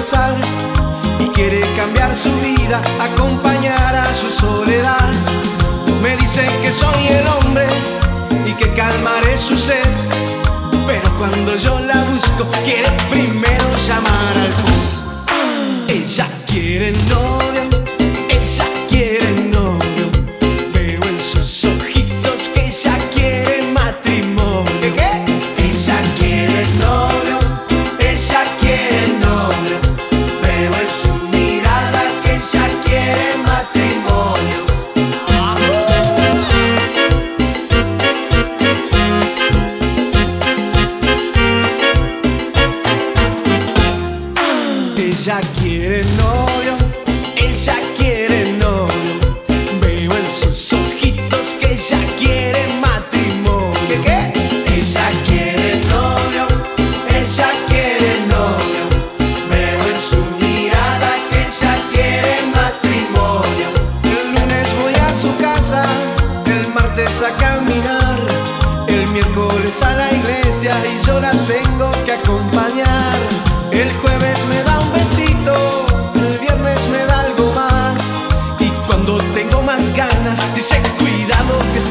pasar y quiere cambiar su vida, acompañar a su soledad. Me dicen que soy el hombre y que calmaré su sed, pero cuando yo la busco quiere primero llamar al juez. Ella quiere novio, ella quiere novio. Veo en sus ojitos que ella quiere matrimonio. ¿Qué? Ella quiere novio, ella quiere novio. Veo en su mirada que ella quiere matrimonio. Ella quiere novio, ella quiere novio. Veo en sus ojitos que ella quiere matrimonio. ¿Qué? Ella quiere novio, ella quiere novio. Veo en su mirada que ella quiere matrimonio. El lunes voy a su casa, el martes a caminar, el miércoles a la iglesia y yo la tengo que acompañar. El jueves me da un besito, el viernes me da algo más, y cuando tengo más ganas dice cuidado que